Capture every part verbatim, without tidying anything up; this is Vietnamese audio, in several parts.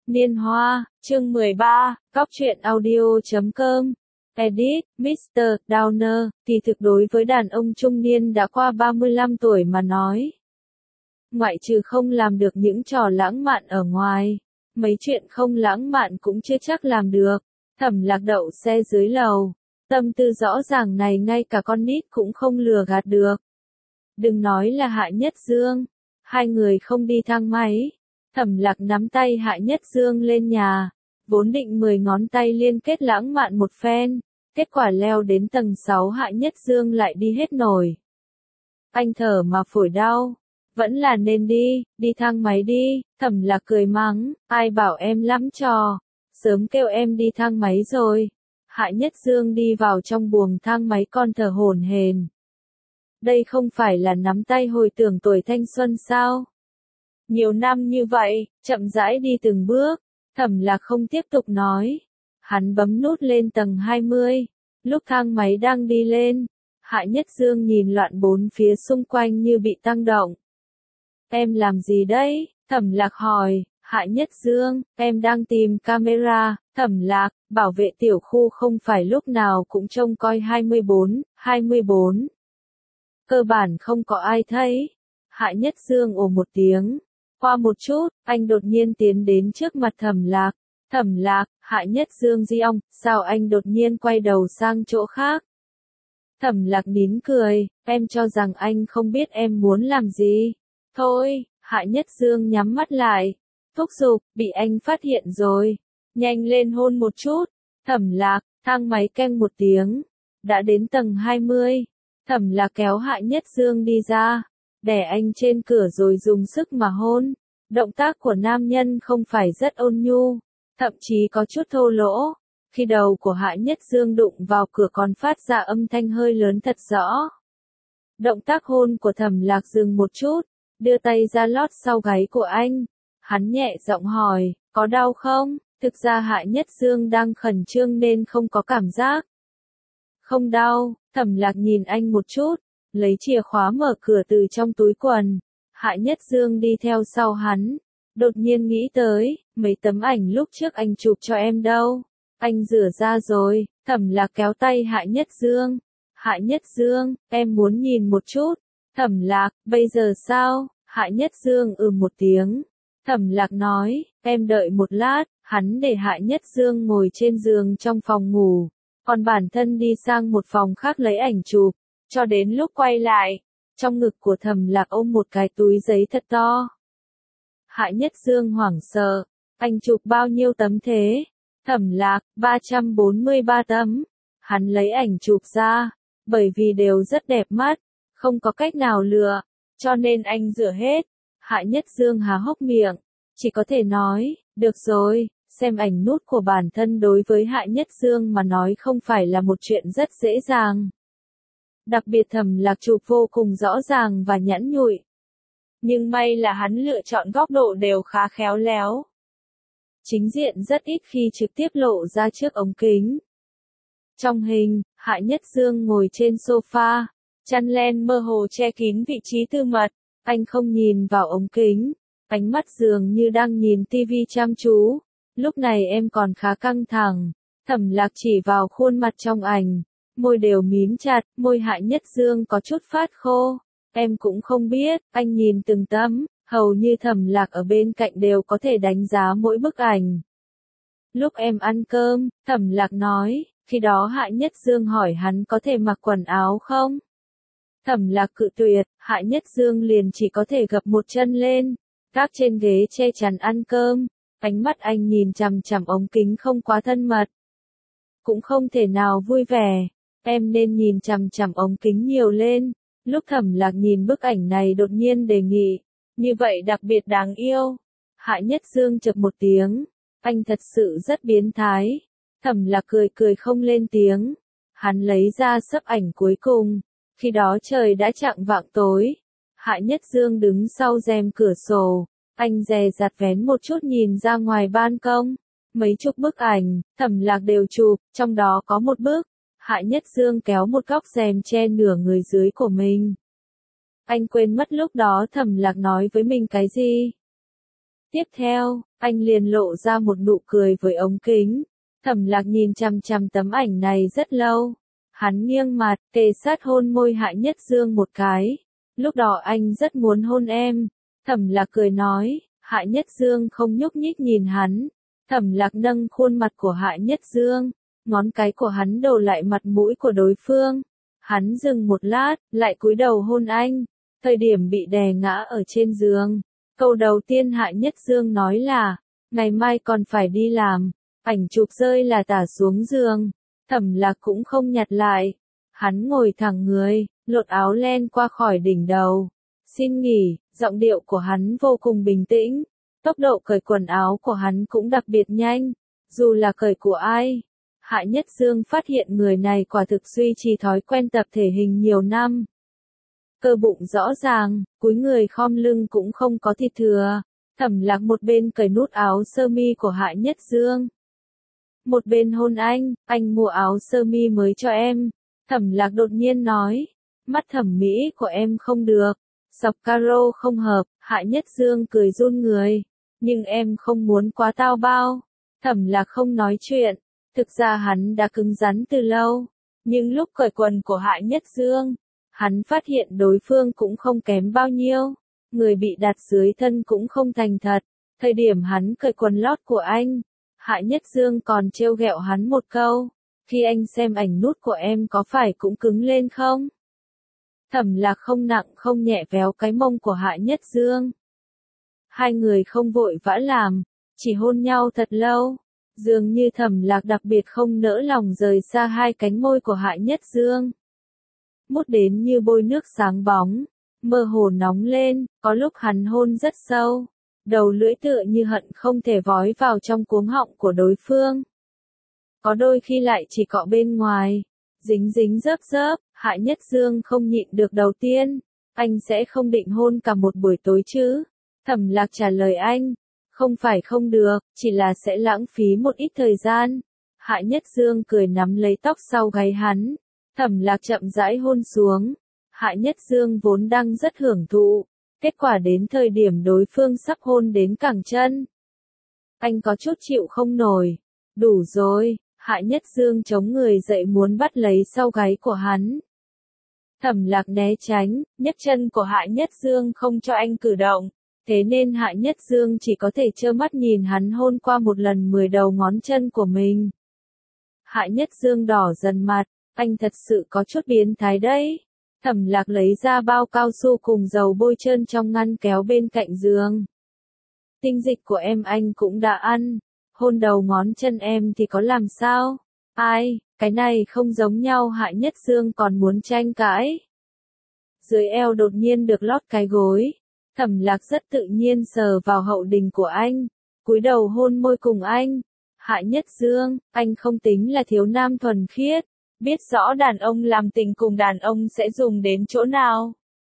Niên hoa, chương mười ba, cóc truyện audio chấm com. Edit, mít tơ Downer, thì thực đối với đàn ông trung niên đã qua ba mươi lăm tuổi mà nói. Ngoại trừ không làm được những trò lãng mạn ở ngoài, mấy chuyện không lãng mạn cũng chưa chắc làm được. Thẩm Lạc đậu xe dưới lầu, tâm tư rõ ràng này ngay cả con nít cũng không lừa gạt được. Đừng nói là Hạ Nhất Dương, hai người không đi thang máy. Thẩm Lạc nắm tay Hạ Nhất Dương lên nhà, vốn định mười ngón tay liên kết lãng mạn một phen, kết quả leo đến tầng sáu Hạ Nhất Dương lại đi hết nổi. Anh thở mà phổi đau, vẫn là nên đi, đi thang máy đi. Thẩm Lạc cười mắng, ai bảo em lắm trò, sớm kêu em đi thang máy rồi. Hạ Nhất Dương đi vào trong buồng thang máy con thở hổn hển. Đây không phải là nắm tay hồi tưởng tuổi thanh xuân sao? Nhiều năm như vậy, chậm rãi đi từng bước, Thẩm Lạc không tiếp tục nói. Hắn bấm nút lên tầng hai mươi, lúc thang máy đang đi lên, Hạ Nhất Dương nhìn loạn bốn phía xung quanh như bị tăng động. Em làm gì đấy? Thẩm Lạc hỏi. Hạ Nhất Dương, em đang tìm camera. Thẩm Lạc, bảo vệ tiểu khu không phải lúc nào cũng trông coi hai mươi bốn, hai mươi bốn. Cơ bản không có ai thấy. Hạ Nhất Dương ồ một tiếng. Qua một chút, anh đột nhiên tiến đến trước mặt Thẩm Lạc. Thẩm Lạc, Hạ Nhất Dương di ông, sao anh đột nhiên quay đầu sang chỗ khác? Thẩm Lạc nín cười, em cho rằng anh không biết em muốn làm gì. Thôi, Hạ Nhất Dương nhắm mắt lại. Thúc giục, bị anh phát hiện rồi. Nhanh lên hôn một chút. Thẩm Lạc, thang máy keng một tiếng. Đã đến tầng hai mươi. Thẩm Lạc kéo Hạ Nhất Dương đi ra, đè anh trên cửa rồi dùng sức mà hôn. Động tác của nam nhân không phải rất ôn nhu, thậm chí có chút thô lỗ. Khi đầu của Hạ Nhất Dương đụng vào cửa còn phát ra âm thanh hơi lớn thật rõ. Động tác hôn của Thẩm Lạc dừng một chút, đưa tay ra lót sau gáy của anh. Hắn nhẹ giọng hỏi, có đau không? Thực ra Hạ Nhất Dương đang khẩn trương nên không có cảm giác. Không đau. Thẩm Lạc nhìn anh một chút, lấy chìa khóa mở cửa từ trong túi quần. Hạ Nhất Dương đi theo sau hắn, đột nhiên nghĩ tới, mấy tấm ảnh lúc trước anh chụp cho em đâu? Anh rửa ra rồi. Thẩm Lạc kéo tay Hạ Nhất Dương. Hạ Nhất Dương, em muốn nhìn một chút. Thẩm Lạc, bây giờ sao? Hạ Nhất Dương ừ một tiếng. Thẩm Lạc nói, em đợi một lát. Hắn để Hạ Nhất Dương ngồi trên giường trong phòng ngủ, còn bản thân đi sang một phòng khác lấy ảnh chụp, cho đến lúc quay lại, trong ngực của Thẩm Lạc ôm một cái túi giấy thật to. Hạ Nhất Dương hoảng sợ, anh chụp bao nhiêu tấm thế? Thẩm Lạc, ba trăm bốn mươi ba tấm. Hắn lấy ảnh chụp ra, bởi vì đều rất đẹp mắt, không có cách nào lựa, cho nên anh rửa hết. Hạ Nhất Dương há hốc miệng, chỉ có thể nói, được rồi. Xem ảnh nút của bản thân đối với Hạ Nhất Dương mà nói không phải là một chuyện rất dễ dàng. Đặc biệt Thẩm Lạc chụp vô cùng rõ ràng và nhẵn nhụi. Nhưng may là hắn lựa chọn góc độ đều khá khéo léo. Chính diện rất ít khi trực tiếp lộ ra trước ống kính. Trong hình, Hạ Nhất Dương ngồi trên sofa, chăn len mơ hồ che kín vị trí tư mật. Anh không nhìn vào ống kính, ánh mắt dường như đang nhìn tivi chăm chú. Lúc này em còn khá căng thẳng. Thẩm Lạc chỉ vào khuôn mặt trong ảnh, môi đều mím chặt, môi Hạ Nhất Dương có chút phát khô. Em cũng không biết, anh nhìn từng tấm, hầu như Thẩm Lạc ở bên cạnh đều có thể đánh giá mỗi bức ảnh. Lúc em ăn cơm, Thẩm Lạc nói, khi đó Hạ Nhất Dương hỏi hắn có thể mặc quần áo không? Thẩm Lạc cự tuyệt, Hạ Nhất Dương liền chỉ có thể gập một chân lên, gác trên ghế che chắn ăn cơm. Ánh mắt anh nhìn chằm chằm ống kính không quá thân mật, cũng không thể nào vui vẻ. Em nên nhìn chằm chằm ống kính nhiều lên. Lúc Thẩm Lạc nhìn bức ảnh này đột nhiên đề nghị, như vậy đặc biệt đáng yêu. Hạ Nhất Dương chợt một tiếng, anh thật sự rất biến thái. Thẩm Lạc cười cười không lên tiếng. Hắn lấy ra xấp ảnh cuối cùng, khi đó trời đã chạng vạng tối. Hạ Nhất Dương đứng sau rèm cửa sổ. Anh dè dặt vén một chút nhìn ra ngoài ban công. Mấy chục bức ảnh, Thẩm Lạc đều chụp, trong đó có một bức. Hạ Nhất Dương kéo một góc rèm che nửa người dưới của mình. Anh quên mất lúc đó Thẩm Lạc nói với mình cái gì. Tiếp theo, Anh liền lộ ra một nụ cười với ống kính. Thẩm Lạc nhìn chằm chằm tấm ảnh này rất lâu. Hắn nghiêng mặt, kề sát hôn môi Hạ Nhất Dương một cái. Lúc đó anh rất muốn hôn em. Thẩm Lạc cười nói, Hạ Nhất Dương không nhúc nhích nhìn hắn. Thẩm Lạc nâng khuôn mặt của Hạ Nhất Dương, ngón cái của hắn đổ lại mặt mũi của đối phương. Hắn dừng một lát, lại cúi đầu hôn anh. Thời điểm bị đè ngã ở trên giường, câu đầu tiên Hạ Nhất Dương nói là, ngày mai còn phải đi làm. Ảnh chụp rơi là tả xuống giường. Thẩm Lạc cũng không nhặt lại. Hắn ngồi thẳng người, lột áo len qua khỏi đỉnh đầu. Xin nghỉ, giọng điệu của hắn vô cùng bình tĩnh. Tốc độ cởi quần áo của hắn cũng đặc biệt nhanh. Dù là cởi của ai. Hạ Nhất Dương phát hiện người này quả thực duy trì thói quen tập thể hình nhiều năm. Cơ bụng rõ ràng, cúi người khom lưng cũng không có thịt thừa. Thẩm Lạc một bên cởi nút áo sơ mi của Hạ Nhất Dương. Một bên hôn anh, anh mua áo sơ mi mới cho em. Thẩm Lạc đột nhiên nói, mắt thẩm mỹ của em không được, sọc caro không hợp. Hạ Nhất Dương cười run người, nhưng em không muốn quá tao bao. Thẩm Lạc không nói chuyện, thực ra hắn đã cứng rắn từ lâu, nhưng lúc cởi quần của Hạ Nhất Dương, hắn phát hiện đối phương cũng không kém bao nhiêu, người bị đặt dưới thân cũng không thành thật. Thời điểm hắn cởi quần lót của anh, Hạ Nhất Dương còn trêu ghẹo hắn một câu, khi anh xem ảnh nút của em có phải cũng cứng lên không? Thẩm Lạc không nặng không nhẹ véo cái mông của Hạ Nhất Dương. Hai người không vội vã làm, chỉ hôn nhau thật lâu. Dường như Thẩm Lạc đặc biệt không nỡ lòng rời xa hai cánh môi của Hạ Nhất Dương. Mút đến như bôi nước sáng bóng, mơ hồ nóng lên, có lúc hắn hôn rất sâu. Đầu lưỡi tựa như hận không thể vói vào trong cuống họng của đối phương. Có đôi khi lại chỉ cọ bên ngoài, dính dính dớp dớp. Hạ Nhất Dương không nhịn được đầu tiên, anh sẽ không định hôn cả một buổi tối chứ? Thẩm Lạc trả lời anh, không phải không được, chỉ là sẽ lãng phí một ít thời gian. Hạ Nhất Dương cười nắm lấy tóc sau gáy hắn, Thẩm Lạc chậm rãi hôn xuống. Hạ Nhất Dương vốn đang rất hưởng thụ, kết quả đến thời điểm đối phương sắp hôn đến cẳng chân. Anh có chút chịu không nổi, đủ rồi. Hạ Nhất Dương chống người dậy muốn bắt lấy sau gáy của hắn. Thẩm Lạc né tránh, nhấc chân của Hạ Nhất Dương không cho anh cử động, thế nên Hạ Nhất Dương chỉ có thể trơ mắt nhìn hắn hôn qua một lần mười đầu ngón chân của mình. Hạ Nhất Dương đỏ dần mặt, anh thật sự có chút biến thái đấy. Thẩm Lạc lấy ra bao cao su cùng dầu bôi trơn trong ngăn kéo bên cạnh giường. Tinh dịch của em anh cũng đã ăn, hôn đầu ngón chân em thì có làm sao? Ai, cái này không giống nhau. Hạ Nhất Dương còn muốn tranh cãi. Dưới eo đột nhiên được lót cái gối. Thẩm Lạc rất tự nhiên sờ vào hậu đình của anh, cúi đầu hôn môi cùng anh. Hạ Nhất Dương, anh không tính là thiếu nam thuần khiết, biết rõ đàn ông làm tình cùng đàn ông sẽ dùng đến chỗ nào.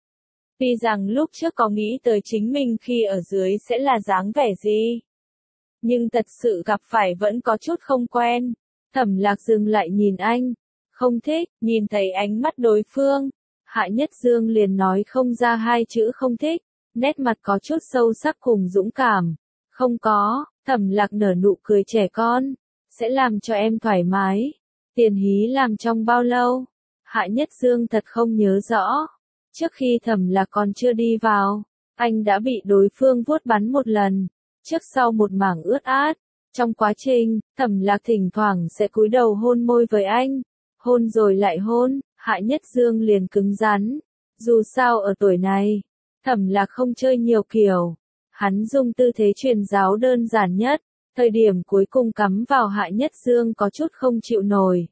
Tuy rằng lúc trước có nghĩ tới chính mình khi ở dưới sẽ là dáng vẻ gì, nhưng thật sự gặp phải vẫn có chút không quen. Thẩm Lạc dừng lại nhìn anh, không thích. Nhìn thấy ánh mắt đối phương, Hạ Nhất Dương liền nói không ra hai chữ không thích, nét mặt có chút sâu sắc cùng dũng cảm. Không có. Thẩm Lạc nở nụ cười trẻ con, sẽ làm cho em thoải mái. Tiền hí làm trong bao lâu? Hạ Nhất Dương thật không nhớ rõ. Trước khi Thẩm Lạc còn chưa đi vào, anh đã bị đối phương vuốt bắn một lần, trước sau một mảng ướt át. Trong quá trình, Thẩm Lạc thỉnh thoảng sẽ cúi đầu hôn môi với anh, hôn rồi lại hôn. Hạ Nhất Dương liền cứng rắn. Dù sao ở tuổi này, Thẩm Lạc không chơi nhiều kiểu. Hắn dùng tư thế truyền giáo đơn giản nhất, thời điểm cuối cùng cắm vào Hạ Nhất Dương có chút không chịu nổi.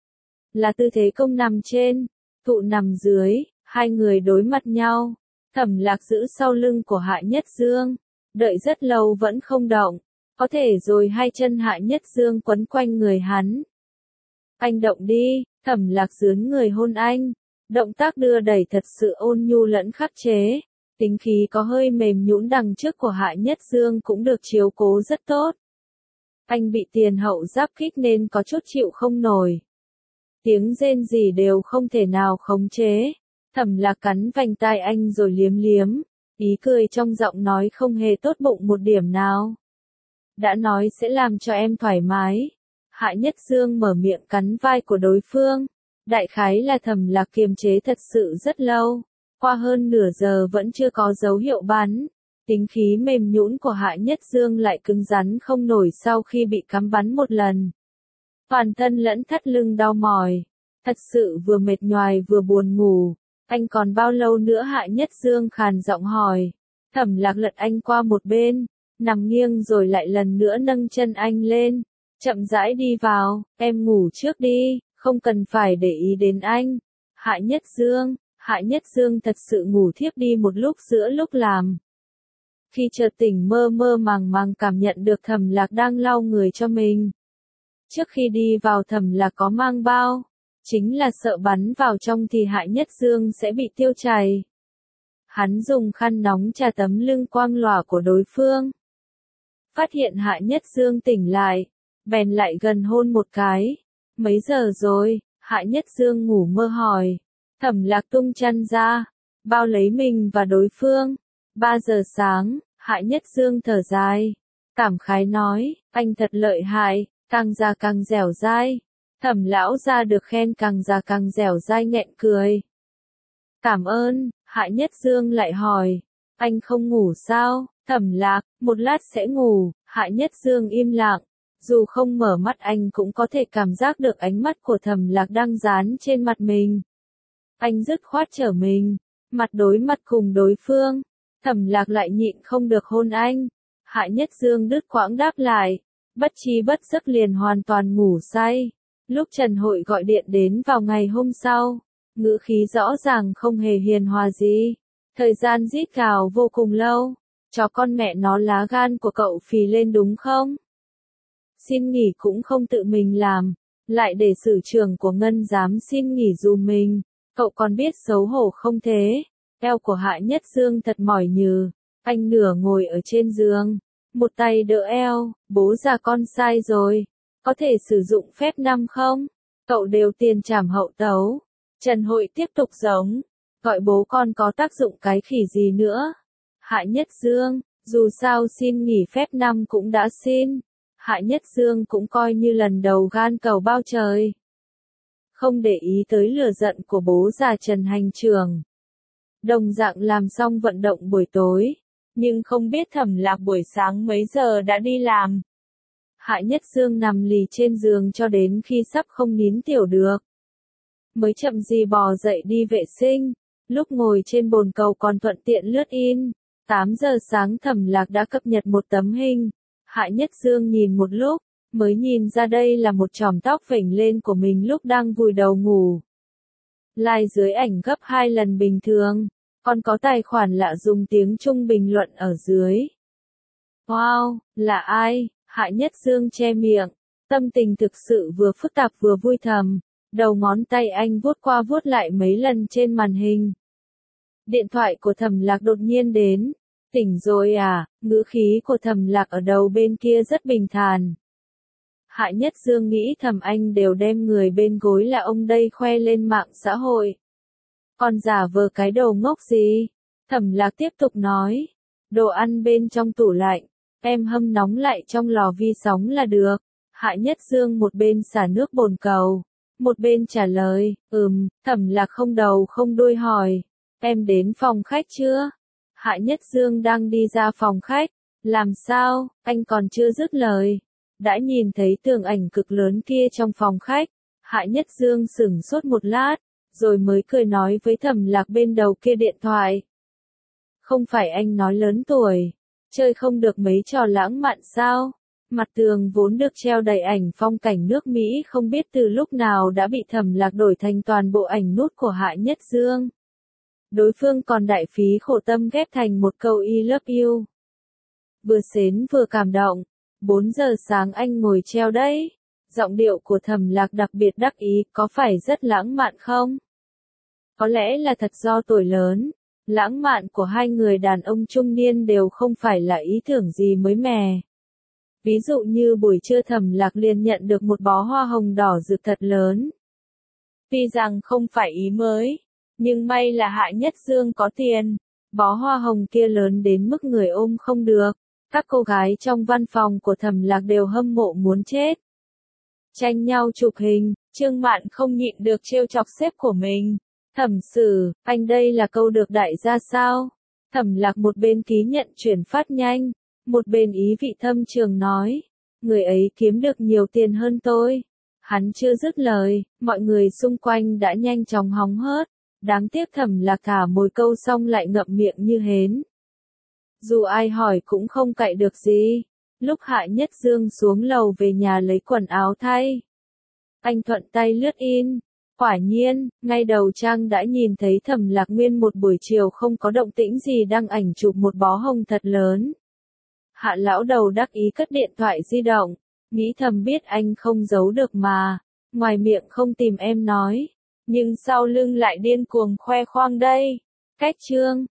Là tư thế công nằm trên, thụ nằm dưới, hai người đối mặt nhau. Thẩm Lạc giữ sau lưng của Hạ Nhất Dương, đợi rất lâu vẫn không động, có thể rồi hai chân Hạ Nhất Dương quấn quanh người hắn. Anh động đi. Thẩm Lạc dướn người hôn anh, động tác đưa đẩy thật sự ôn nhu lẫn khắc chế. Tính khí có hơi mềm nhũn đằng trước của Hạ Nhất Dương cũng được chiếu cố rất tốt. Anh bị tiền hậu giáp kích nên có chút chịu không nổi. Tiếng rên rỉ đều không thể nào khống chế. Thẩm Lạc cắn vành tai anh rồi liếm liếm, ý cười trong giọng nói không hề tốt bụng một điểm nào. đã nói sẽ làm cho em thoải mái. Hạ Nhất Dương mở miệng cắn vai của đối phương. Đại khái là Thẩm Lạc kiềm chế thật sự rất lâu. Qua hơn nửa giờ vẫn chưa có dấu hiệu bắn. Tính khí mềm nhũn của Hạ Nhất Dương lại cứng rắn không nổi sau khi bị cắm bắn một lần. Toàn thân lẫn thắt lưng đau mỏi. Thật sự vừa mệt nhoài vừa buồn ngủ. Anh còn bao lâu nữa? Hạ Nhất Dương khàn giọng hỏi. Thẩm Lạc lật anh qua một bên, nằm nghiêng rồi lại lần nữa nâng chân anh lên. Chậm rãi đi vào, em ngủ trước đi, không cần phải để ý đến anh. Hạ Nhất Dương, Hạ Nhất Dương thật sự ngủ thiếp đi một lúc giữa lúc làm. Khi chợt tỉnh mơ mơ màng màng cảm nhận được Thẩm Lạc đang lau người cho mình. Trước khi đi vào Thẩm Lạc có mang bao, chính là sợ bắn vào trong thì Hạ Nhất Dương sẽ bị tiêu chảy. Hắn dùng khăn nóng chà tấm lưng quang lòa của đối phương. Phát hiện Hạ Nhất Dương tỉnh lại, bèn lại gần hôn một cái. Mấy giờ rồi? Hạ Nhất Dương ngủ mơ hỏi. Thẩm Lạc tung chăn ra, bao lấy mình và đối phương. Ba giờ sáng, Hạ Nhất Dương thở dài, cảm khái nói, anh thật lợi hại, càng già càng dẻo dai. Thẩm lão gia được khen càng già càng dẻo dai nghẹn cười. Cảm ơn. Hạ Nhất Dương lại hỏi, anh không ngủ sao? Thẩm Lạc, một lát sẽ ngủ. Hạ Nhất Dương im lặng, dù không mở mắt anh cũng có thể cảm giác được ánh mắt của Thẩm Lạc đang dán trên mặt mình. Anh dứt khoát trở mình, mặt đối mặt cùng đối phương. Thẩm Lạc lại nhịn không được hôn anh. Hạ Nhất Dương đứt quãng đáp lại, bất chi bất giấc liền hoàn toàn ngủ say. Lúc Trần Hội gọi điện đến vào ngày hôm sau, ngữ khí rõ ràng không hề hiền hòa gì. Thời gian rít gào vô cùng lâu. Chó con mẹ nó lá gan của cậu phì lên đúng không? Xin nghỉ cũng không tự mình làm, lại để sử trưởng của Ngân giám xin nghỉ dùm mình. Cậu còn biết xấu hổ không thế? Eo của Hạ Nhất Dương thật mỏi nhừ. Anh nửa ngồi ở trên giường, một tay đỡ eo. Bố già con sai rồi. Có thể sử dụng phép năm không? Cậu đều tiền trảm hậu tấu. Trần Hội tiếp tục giống. Gọi bố con có tác dụng cái khỉ gì nữa? Hạ Nhất Dương, dù sao xin nghỉ phép năm cũng đã xin. Hạ Nhất Dương cũng coi như lần đầu gan cầu bao trời. Không để ý tới lửa giận của bố già Trần hành trưởng. Đồng dạng làm xong vận động buổi tối, nhưng không biết Thẩm Lạc buổi sáng mấy giờ đã đi làm. Hạ Nhất Dương nằm lì trên giường cho đến khi sắp không nín tiểu được. Mới chậm gì bò dậy đi vệ sinh, lúc ngồi trên bồn cầu còn thuận tiện lướt in. tám giờ sáng Thẩm Lạc đã cập nhật một tấm hình. Hạ Nhất Dương nhìn một lúc, mới nhìn ra đây là một chòm tóc vểnh lên của mình lúc đang vùi đầu ngủ. Like dưới ảnh gấp hai lần bình thường, còn có tài khoản lạ dùng tiếng Trung bình luận ở dưới. Wow, là ai? Hạ Nhất Dương che miệng, tâm tình thực sự vừa phức tạp vừa vui thầm, đầu ngón tay anh vuốt qua vuốt lại mấy lần trên màn hình. Điện thoại của Thẩm Lạc đột nhiên đến. Tỉnh rồi à? Ngữ khí của Thẩm Lạc ở đầu bên kia rất bình thản. Hạ Nhất Dương nghĩ thầm anh đều đem người bên gối là ông đây khoe lên mạng xã hội. Còn giả vờ cái đồ ngốc gì? Thẩm Lạc tiếp tục nói. Đồ ăn bên trong tủ lạnh, em hâm nóng lại trong lò vi sóng là được. Hạ Nhất Dương một bên xả nước bồn cầu, một bên trả lời, ừm. Thẩm Lạc không đầu không đuôi hỏi, em đến phòng khách chưa? Hạ Nhất Dương đang đi ra phòng khách. Làm sao? Anh còn chưa dứt lời, đã nhìn thấy tường ảnh cực lớn kia trong phòng khách. Hạ Nhất Dương sửng sốt một lát, rồi mới cười nói với Thẩm Lạc bên đầu kia điện thoại. Không phải anh nói lớn tuổi, chơi không được mấy trò lãng mạn sao? Mặt tường vốn được treo đầy ảnh phong cảnh nước Mỹ không biết từ lúc nào đã bị Thẩm Lạc đổi thành toàn bộ ảnh nút của Hạ Nhất Dương. Đối phương còn đại phí khổ tâm ghép thành một câu I love you. Vừa xến vừa cảm động. Bốn giờ sáng anh ngồi treo đấy. Giọng điệu của Thẩm Lạc đặc biệt đắc ý, có phải rất lãng mạn không? Có lẽ là thật do tuổi lớn. Lãng mạn của hai người đàn ông trung niên đều không phải là ý tưởng gì mới mẻ. Ví dụ như buổi trưa Thẩm Lạc liền nhận được một bó hoa hồng đỏ rực thật lớn. Tuy rằng không phải ý mới, nhưng may là Hạ Nhất Dương có tiền. Bó hoa hồng kia lớn đến mức người ôm không được. Các cô gái trong văn phòng của Thẩm Lạc đều hâm mộ muốn chết. Tranh nhau chụp hình, Trương Mạn không nhịn được trêu chọc sếp của mình. Thẩm Sử, anh đây là câu được đại gia sao? Thẩm Lạc một bên ký nhận chuyển phát nhanh, một bên ý vị thâm trường nói. Người ấy kiếm được nhiều tiền hơn tôi. Hắn chưa dứt lời, mọi người xung quanh đã nhanh chóng hóng hớt. Đáng tiếc Thẩm Lạc thả mồi câu xong lại ngậm miệng như hến. Dù ai hỏi cũng không cậy được gì. Lúc Hạ Nhất Dương xuống lầu về nhà lấy quần áo thay, anh thuận tay lướt in. Quả nhiên, ngay đầu trang đã nhìn thấy Thẩm Lạc Nguyên một buổi chiều không có động tĩnh gì đăng ảnh chụp một bó hồng thật lớn. Hạ lão đầu đắc ý cất điện thoại di động, nghĩ thầm biết anh không giấu được mà, ngoài miệng không tìm em nói, nhưng sau lưng lại điên cuồng khoe khoang đây. Cách chương